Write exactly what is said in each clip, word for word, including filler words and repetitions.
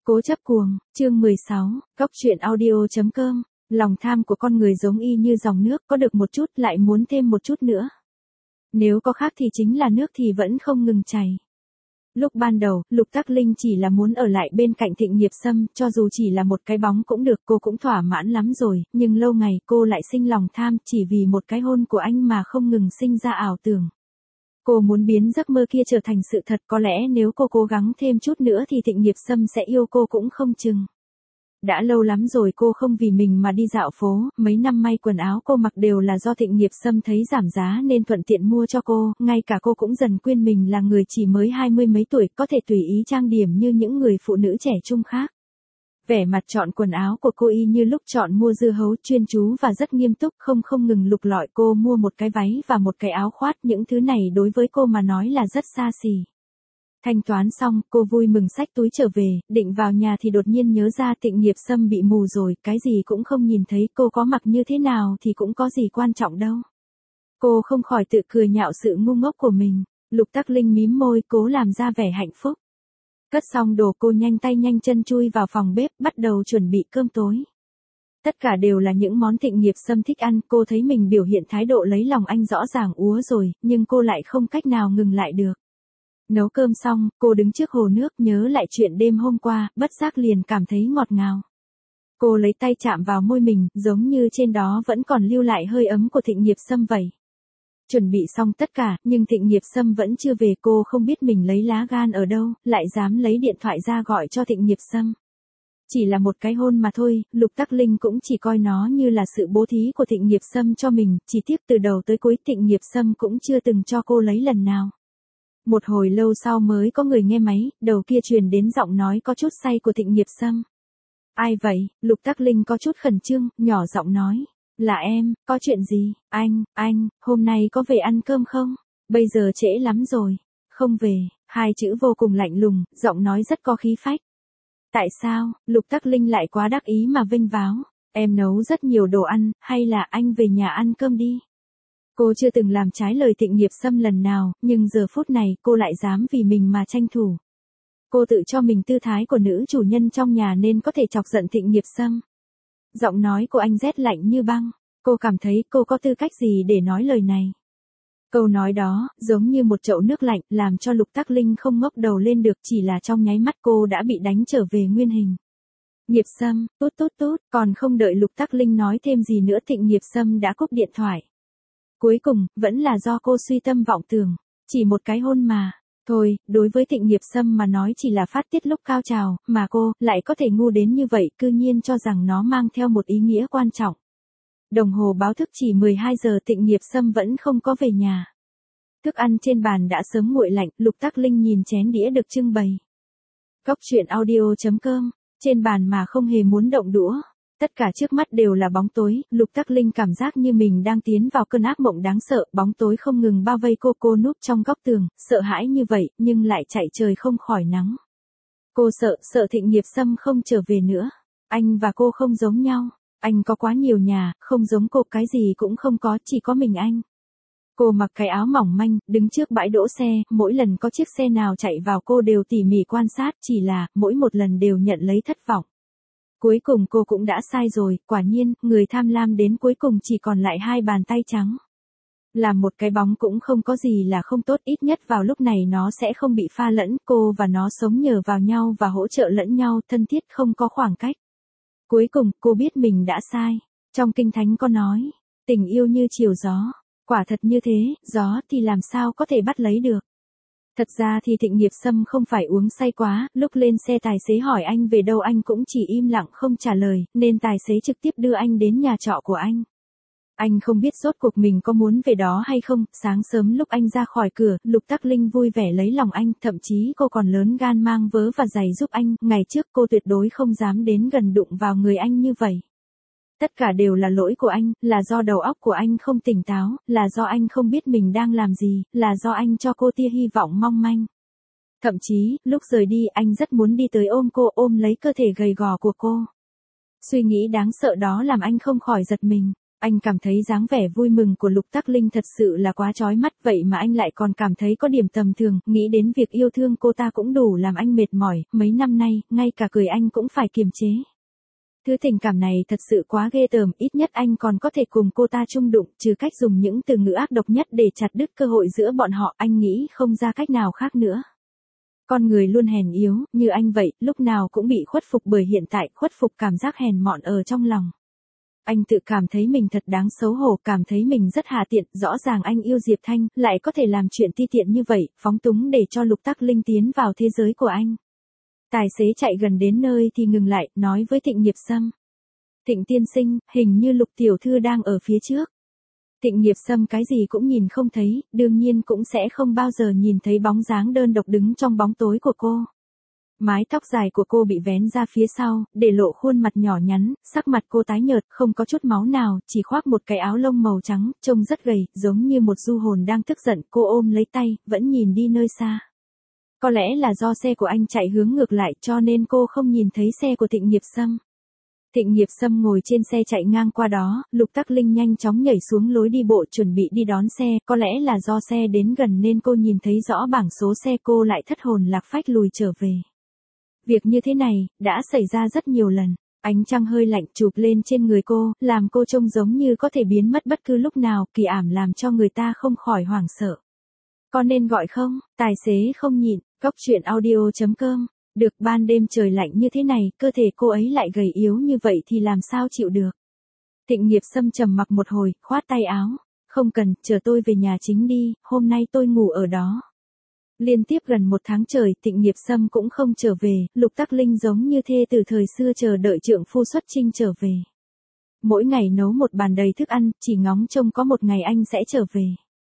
Cố chấp cuồng, chương mười sáu, Cóc truyện audio chấm com, lòng tham của con người giống y như dòng nước, có được một chút lại muốn thêm một chút nữa. Nếu có khác thì chính là nước thì vẫn không ngừng chảy. Lúc ban đầu, Lục Tắc Linh chỉ là muốn ở lại bên cạnh Thịnh Nghiệp Sâm, cho dù chỉ là một cái bóng cũng được, cô cũng thỏa mãn lắm rồi, nhưng lâu ngày cô lại sinh lòng tham chỉ vì một cái hôn của anh mà không ngừng sinh ra ảo tưởng. Cô muốn biến giấc mơ kia trở thành sự thật, có lẽ nếu cô cố gắng thêm chút nữa thì Thịnh Nghiệp Sâm sẽ yêu cô cũng không chừng. Đã lâu lắm rồi cô không vì mình mà đi dạo phố, mấy năm may quần áo cô mặc đều là do Thịnh Nghiệp Sâm thấy giảm giá nên thuận tiện mua cho cô, ngay cả cô cũng dần quên mình là người chỉ mới hai mươi mấy tuổi, có thể tùy ý trang điểm như những người phụ nữ trẻ trung khác. Vẻ mặt chọn quần áo của cô y như lúc chọn mua dưa hấu, chuyên chú và rất nghiêm túc, không không ngừng lục lọi. Cô mua một cái váy và một cái áo khoác, những thứ này đối với cô mà nói là rất xa xỉ. Thanh toán xong, cô vui mừng xách túi trở về, định vào nhà thì đột nhiên nhớ ra Thịnh Nghiệp Sâm bị mù rồi, cái gì cũng không nhìn thấy, cô có mặc như thế nào thì cũng có gì quan trọng đâu. Cô không khỏi tự cười nhạo sự ngu ngốc của mình. Lục Tắc Linh mím môi, cố làm ra vẻ hạnh phúc. Cất xong đồ cô nhanh tay nhanh chân chui vào phòng bếp, bắt đầu chuẩn bị cơm tối. Tất cả đều là những món Thịnh Nghiệp Sâm thích ăn, cô thấy mình biểu hiện thái độ lấy lòng anh rõ ràng úa rồi, nhưng cô lại không cách nào ngừng lại được. Nấu cơm xong, cô đứng trước hồ nước nhớ lại chuyện đêm hôm qua, bất giác liền cảm thấy ngọt ngào. Cô lấy tay chạm vào môi mình, giống như trên đó vẫn còn lưu lại hơi ấm của Thịnh Nghiệp Sâm vậy. Chuẩn bị xong tất cả, nhưng Thịnh Nghiệp Sâm vẫn chưa về, cô không biết mình lấy lá gan ở đâu, lại dám lấy điện thoại ra gọi cho Thịnh Nghiệp Sâm. Chỉ là một cái hôn mà thôi, Lục Tắc Linh cũng chỉ coi nó như là sự bố thí của Thịnh Nghiệp Sâm cho mình, chỉ tiếc từ đầu tới cuối Thịnh Nghiệp Sâm cũng chưa từng cho cô lấy lần nào. Một hồi lâu sau mới có người nghe máy, đầu kia truyền đến giọng nói có chút say của Thịnh Nghiệp Sâm. Ai vậy? Lục Tắc Linh có chút khẩn trương, nhỏ giọng nói. Là em, có chuyện gì? Anh, anh, hôm nay có về ăn cơm không? Bây giờ trễ lắm rồi. Không về, hai chữ vô cùng lạnh lùng, giọng nói rất có khí phách. Tại sao? Lục Tắc Linh lại quá đắc ý mà vênh váo. Em nấu rất nhiều đồ ăn, hay là anh về nhà ăn cơm đi? Cô chưa từng làm trái lời Thịnh Nghiệp Sâm lần nào, nhưng giờ phút này cô lại dám vì mình mà tranh thủ. Cô tự cho mình tư thái của nữ chủ nhân trong nhà nên có thể chọc giận Thịnh Nghiệp Sâm. Giọng nói của anh rét lạnh như băng, cô cảm thấy cô có tư cách gì để nói lời này. Câu nói đó, giống như một chậu nước lạnh, làm cho Lục Tắc Linh không ngóc đầu lên được, chỉ là trong nháy mắt cô đã bị đánh trở về nguyên hình. Nghiệp Sâm, tút tút tút, còn không đợi Lục Tắc Linh nói thêm gì nữa Thịnh Nghiệp Sâm đã cúp điện thoại. Cuối cùng, vẫn là do cô suy tâm vọng tưởng, chỉ một cái hôn mà. Thôi, đối với Thịnh Nghiệp Sâm mà nói chỉ là phát tiết lúc cao trào, mà cô lại có thể ngu đến như vậy, cư nhiên cho rằng nó mang theo một ý nghĩa quan trọng. Đồng hồ báo thức chỉ mười hai giờ, Thịnh Nghiệp Sâm vẫn không có về nhà. Thức ăn trên bàn đã sớm nguội lạnh, Lục Tắc Linh nhìn chén đĩa được trưng bày. Cóc truyện audio chấm com, trên bàn mà không hề muốn động đũa. Tất cả trước mắt đều là bóng tối, Lục Tắc Linh cảm giác như mình đang tiến vào cơn ác mộng đáng sợ, bóng tối không ngừng bao vây cô, cô núp trong góc tường, sợ hãi như vậy, nhưng lại chạy trời không khỏi nắng. Cô sợ, sợ Thịnh Nghiệp Sâm không trở về nữa. Anh và cô không giống nhau, anh có quá nhiều nhà, không giống cô, cái gì cũng không có, chỉ có mình anh. Cô mặc cái áo mỏng manh, đứng trước bãi đỗ xe, mỗi lần có chiếc xe nào chạy vào cô đều tỉ mỉ quan sát, chỉ là, mỗi một lần đều nhận lấy thất vọng. Cuối cùng cô cũng đã sai rồi, quả nhiên, người tham lam đến cuối cùng chỉ còn lại hai bàn tay trắng. Làm một cái bóng cũng không có gì là không tốt, ít nhất vào lúc này nó sẽ không bị pha lẫn, cô và nó sống nhờ vào nhau và hỗ trợ lẫn nhau, thân thiết không có khoảng cách. Cuối cùng, cô biết mình đã sai. Trong Kinh Thánh có nói, tình yêu như chiều gió, quả thật như thế, gió thì làm sao có thể bắt lấy được. Thật ra thì Thịnh Nghiệp Sâm không phải uống say quá, lúc lên xe tài xế hỏi anh về đâu anh cũng chỉ im lặng không trả lời, nên tài xế trực tiếp đưa anh đến nhà trọ của anh. Anh không biết rốt cuộc mình có muốn về đó hay không, sáng sớm lúc anh ra khỏi cửa, Lục Tắc Linh vui vẻ lấy lòng anh, thậm chí cô còn lớn gan mang vớ và giày giúp anh, ngày trước cô tuyệt đối không dám đến gần đụng vào người anh như vậy. Tất cả đều là lỗi của anh, là do đầu óc của anh không tỉnh táo, là do anh không biết mình đang làm gì, là do anh cho cô tia hy vọng mong manh. Thậm chí, lúc rời đi anh rất muốn đi tới ôm cô, ôm lấy cơ thể gầy gò của cô. Suy nghĩ đáng sợ đó làm anh không khỏi giật mình. Anh cảm thấy dáng vẻ vui mừng của Lục Tắc Linh thật sự là quá chói mắt, vậy mà anh lại còn cảm thấy có điểm tầm thường, nghĩ đến việc yêu thương cô ta cũng đủ làm anh mệt mỏi, mấy năm nay, ngay cả cười anh cũng phải kiềm chế. Thứ tình cảm này thật sự quá ghê tởm, ít nhất anh còn có thể cùng cô ta chung đụng, trừ cách dùng những từ ngữ ác độc nhất để chặt đứt cơ hội giữa bọn họ, anh nghĩ không ra cách nào khác nữa. Con người luôn hèn yếu, như anh vậy, lúc nào cũng bị khuất phục bởi hiện tại, khuất phục cảm giác hèn mọn ở trong lòng. Anh tự cảm thấy mình thật đáng xấu hổ, cảm thấy mình rất hạ tiện, rõ ràng anh yêu Diệp Thanh, lại có thể làm chuyện ti tiện như vậy, phóng túng để cho Lục Tắc Linh tiến vào thế giới của anh. Tài xế chạy gần đến nơi thì ngừng lại, nói với Thịnh Nghiệp Sâm. Thịnh tiên sinh, hình như Lục tiểu thư đang ở phía trước. Thịnh Nghiệp Sâm cái gì cũng nhìn không thấy, đương nhiên cũng sẽ không bao giờ nhìn thấy bóng dáng đơn độc đứng trong bóng tối của cô. Mái tóc dài của cô bị vén ra phía sau, để lộ khuôn mặt nhỏ nhắn, sắc mặt cô tái nhợt, không có chút máu nào, chỉ khoác một cái áo lông màu trắng, trông rất gầy, giống như một du hồn đang tức giận, cô ôm lấy tay, vẫn nhìn đi nơi xa. Có lẽ là do xe của anh chạy hướng ngược lại cho nên cô không nhìn thấy xe của Thịnh Nghiệp Sâm. Thịnh Nghiệp Sâm ngồi trên xe chạy ngang qua đó, Lục Tắc Linh nhanh chóng nhảy xuống lối đi bộ chuẩn bị đi đón xe, có lẽ là do xe đến gần nên cô nhìn thấy rõ bảng số xe, cô lại thất hồn lạc phách lùi trở về. Việc như thế này, đã xảy ra rất nhiều lần. Ánh trăng hơi lạnh chụp lên trên người cô, làm cô trông giống như có thể biến mất bất cứ lúc nào, kỳ ảm làm cho người ta không khỏi hoảng sợ. Có nên gọi không? Tài xế không nhịn, Cóc truyện audio chấm com. Được, ban đêm trời lạnh như thế này, cơ thể cô ấy lại gầy yếu như vậy thì làm sao chịu được. Thịnh Nghiệp Sâm trầm mặc một hồi, khoát tay áo. Không cần, chờ tôi về nhà chính đi, hôm nay tôi ngủ ở đó. Liên tiếp gần một tháng trời, Thịnh Nghiệp Sâm cũng không trở về, Lục Tắc Linh giống như thê từ thời xưa chờ đợi trượng phu xuất chinh trở về. Mỗi ngày nấu một bàn đầy thức ăn, chỉ ngóng trông có một ngày anh sẽ trở về.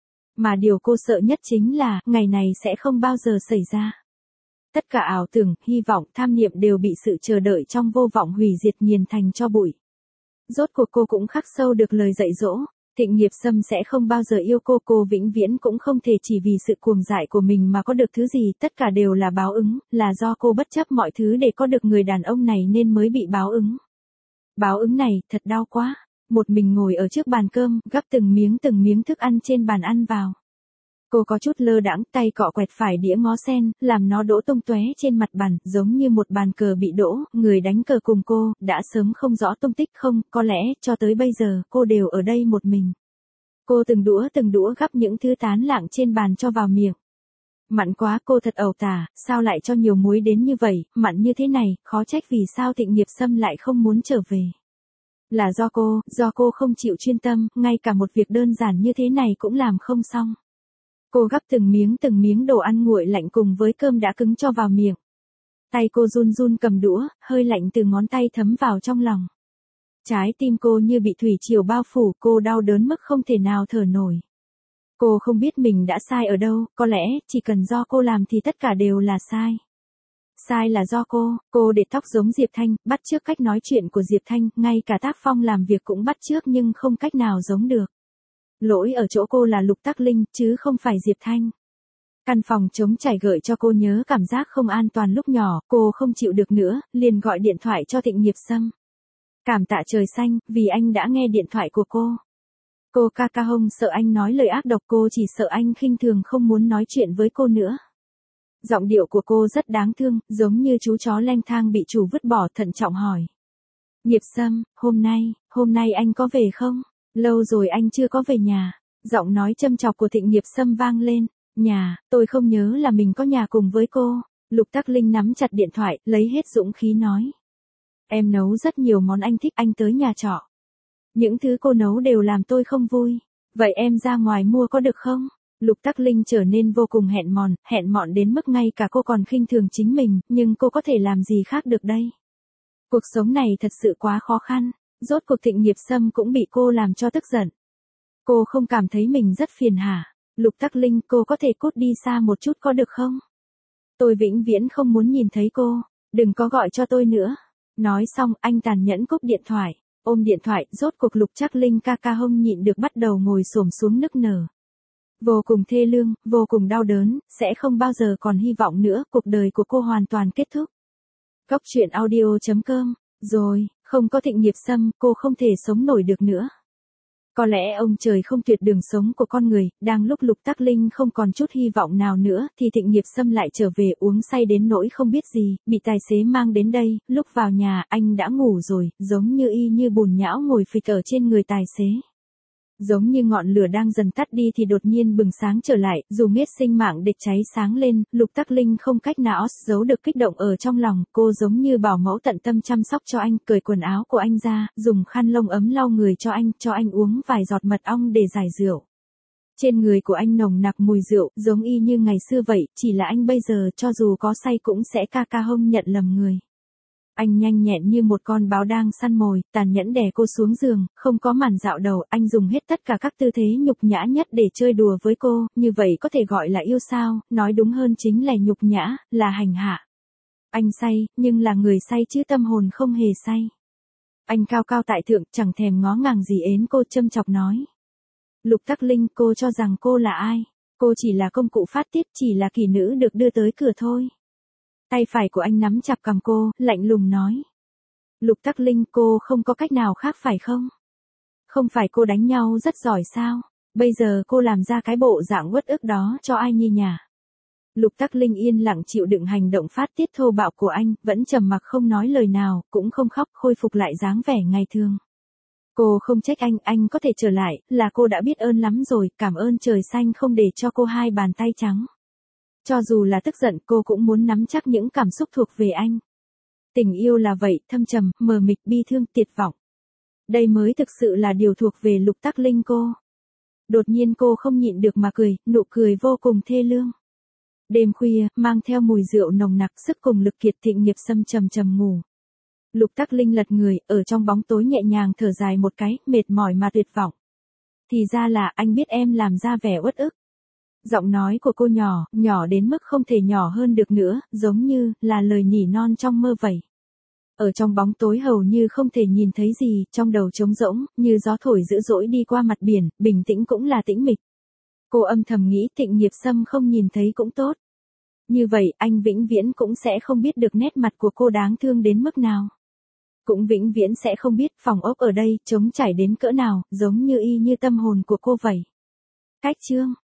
Mà điều cô sợ nhất chính là, ngày này sẽ không bao giờ xảy ra. Tất cả ảo tưởng, hy vọng, tham niệm đều bị sự chờ đợi trong vô vọng hủy diệt nghiền thành cho bụi. Rốt cuộc cô cũng khắc sâu được lời dạy dỗ. Thịnh Nghiệp Sâm sẽ không bao giờ yêu cô, cô vĩnh viễn cũng không thể chỉ vì sự cuồng dại của mình mà có được thứ gì, tất cả đều là báo ứng, là do cô bất chấp mọi thứ để có được người đàn ông này nên mới bị báo ứng. Báo ứng này, thật đau quá. Một mình ngồi ở trước bàn cơm, gắp từng miếng từng miếng thức ăn trên bàn ăn vào. Cô có chút lơ đãng, tay cọ quẹt phải đĩa ngó sen, làm nó đổ tung tóe trên mặt bàn, giống như một bàn cờ bị đổ, người đánh cờ cùng cô, đã sớm không rõ tung tích không, có lẽ, cho tới bây giờ, cô đều ở đây một mình. Cô từng đũa từng đũa gắp những thứ tán lạng trên bàn cho vào miệng. Mặn quá, cô thật ẩu tả, sao lại cho nhiều muối đến như vậy, mặn như thế này, khó trách vì sao Thịnh Nghiệp Sâm lại không muốn trở về. Là do cô, do cô không chịu chuyên tâm, ngay cả một việc đơn giản như thế này cũng làm không xong. Cô gắp từng miếng từng miếng đồ ăn nguội lạnh cùng với cơm đã cứng cho vào miệng. Tay cô run run cầm đũa, hơi lạnh từ ngón tay thấm vào trong lòng. Trái tim cô như bị thủy triều bao phủ, cô đau đớn mức không thể nào thở nổi. Cô không biết mình đã sai ở đâu, có lẽ, chỉ cần do cô làm thì tất cả đều là sai. Sai là do cô, cô để tóc giống Diệp Thanh, bắt chước cách nói chuyện của Diệp Thanh, ngay cả tác phong làm việc cũng bắt chước nhưng không cách nào giống được. Lỗi ở chỗ cô là Lục Tắc Linh, chứ không phải Diệp Thanh. Căn phòng trống trải gợi cho cô nhớ cảm giác không an toàn lúc nhỏ, cô không chịu được nữa, liền gọi điện thoại cho Thịnh Nghiệp Sâm. Cảm tạ trời xanh, vì anh đã nghe điện thoại của cô. Cô ca ca hông sợ anh nói lời ác độc, cô chỉ sợ anh khinh thường không muốn nói chuyện với cô nữa. Giọng điệu của cô rất đáng thương, giống như chú chó lang thang bị chủ vứt bỏ, thận trọng hỏi. Nghiệp Sâm, hôm nay, hôm nay anh có về không? Lâu rồi anh chưa có về nhà. Giọng nói châm chọc của Thịnh Nghiệp Sâm vang lên. Nhà, tôi không nhớ là mình có nhà cùng với cô. Lục Tắc Linh nắm chặt điện thoại, lấy hết dũng khí nói. Em nấu rất nhiều món anh thích, anh tới nhà trọ. Những thứ cô nấu đều làm tôi không vui. Vậy em ra ngoài mua có được không? Lục Tắc Linh trở nên vô cùng hẹn mòn, hẹn mọn đến mức ngay cả cô còn khinh thường chính mình, nhưng cô có thể làm gì khác được đây? Cuộc sống này thật sự quá khó khăn, rốt cuộc Thịnh Nghiệp Sâm cũng bị cô làm cho tức giận. Cô không cảm thấy mình rất phiền hả? Lục Tắc Linh, cô có thể cút đi xa một chút có được không? Tôi vĩnh viễn không muốn nhìn thấy cô, đừng có gọi cho tôi nữa. Nói xong, anh tàn nhẫn cúp điện thoại, ôm điện thoại, rốt cuộc Lục Tắc Linh ca ca hông nhịn được bắt đầu ngồi xổm xuống nức nở. Vô cùng thê lương, vô cùng đau đớn, sẽ không bao giờ còn hy vọng nữa, cuộc đời của cô hoàn toàn kết thúc. Cóc truyện audio chấm com, rồi, không có Thịnh Nghiệp Sâm, cô không thể sống nổi được nữa. Có lẽ ông trời không tuyệt đường sống của con người, đang lúc Lục Tắc Linh không còn chút hy vọng nào nữa, thì Thịnh Nghiệp Sâm lại trở về uống say đến nỗi không biết gì, bị tài xế mang đến đây, lúc vào nhà, anh đã ngủ rồi, giống như y như bùn nhão ngồi phịch ở trên người tài xế. Giống như ngọn lửa đang dần tắt đi thì đột nhiên bừng sáng trở lại, dù biết sinh mạng địch cháy sáng lên, Lục Tắc Linh không cách nào giấu được kích động ở trong lòng, cô giống như bảo mẫu tận tâm chăm sóc cho anh, cởi quần áo của anh ra, dùng khăn lông ấm lau người cho anh, cho anh uống vài giọt mật ong để giải rượu. Trên người của anh nồng nặc mùi rượu, giống y như ngày xưa vậy, chỉ là anh bây giờ cho dù có say cũng sẽ ca ca hông nhận lầm người. Anh nhanh nhẹn như một con báo đang săn mồi, tàn nhẫn đè cô xuống giường, không có màn dạo đầu, anh dùng hết tất cả các tư thế nhục nhã nhất để chơi đùa với cô, như vậy có thể gọi là yêu sao, nói đúng hơn chính là nhục nhã, là hành hạ. Anh say, nhưng là người say chứ tâm hồn không hề say. Anh cao cao tại thượng, chẳng thèm ngó ngàng gì ến cô, châm chọc nói. Lục Tắc Linh, cô cho rằng cô là ai? Cô chỉ là công cụ phát tiết, chỉ là kỳ nữ được đưa tới cửa thôi. Tay phải của anh nắm chặt cằm cô, lạnh lùng nói. Lục Tắc Linh, cô không có cách nào khác phải không? Không phải cô đánh nhau rất giỏi sao? Bây giờ cô làm ra cái bộ dạng uất ức đó cho ai nhi nhỉ? Lục Tắc Linh yên lặng chịu đựng hành động phát tiết thô bạo của anh, vẫn trầm mặc không nói lời nào, cũng không khóc, khôi phục lại dáng vẻ ngày thường. Cô không trách anh, anh có thể trở lại, là cô đã biết ơn lắm rồi, cảm ơn trời xanh không để cho cô hai bàn tay trắng. Cho dù là tức giận, cô cũng muốn nắm chắc những cảm xúc thuộc về anh. Tình yêu là vậy, thâm trầm, mờ mịt, bi thương, tuyệt vọng. Đây mới thực sự là điều thuộc về Lục Tắc Linh cô. Đột nhiên cô không nhịn được mà cười, nụ cười vô cùng thê lương. Đêm khuya, mang theo mùi rượu nồng nặc, sức cùng lực kiệt, Thịnh Nghiệp Sâm trầm trầm ngủ. Lục Tắc Linh lật người, ở trong bóng tối nhẹ nhàng thở dài một cái, mệt mỏi mà tuyệt vọng. Thì ra là anh biết em làm ra vẻ uất ức. Giọng nói của cô nhỏ, nhỏ đến mức không thể nhỏ hơn được nữa, giống như là lời nỉ non trong mơ vậy. Ở trong bóng tối hầu như không thể nhìn thấy gì, trong đầu trống rỗng, như gió thổi dữ dỗi đi qua mặt biển, bình tĩnh cũng là tĩnh mịch. Cô âm thầm nghĩ Thịnh Nghiệp Sâm không nhìn thấy cũng tốt. Như vậy anh vĩnh viễn cũng sẽ không biết được nét mặt của cô đáng thương đến mức nào. Cũng vĩnh viễn sẽ không biết phòng ốc ở đây trống trải đến cỡ nào, giống như y như tâm hồn của cô vậy. Cách chương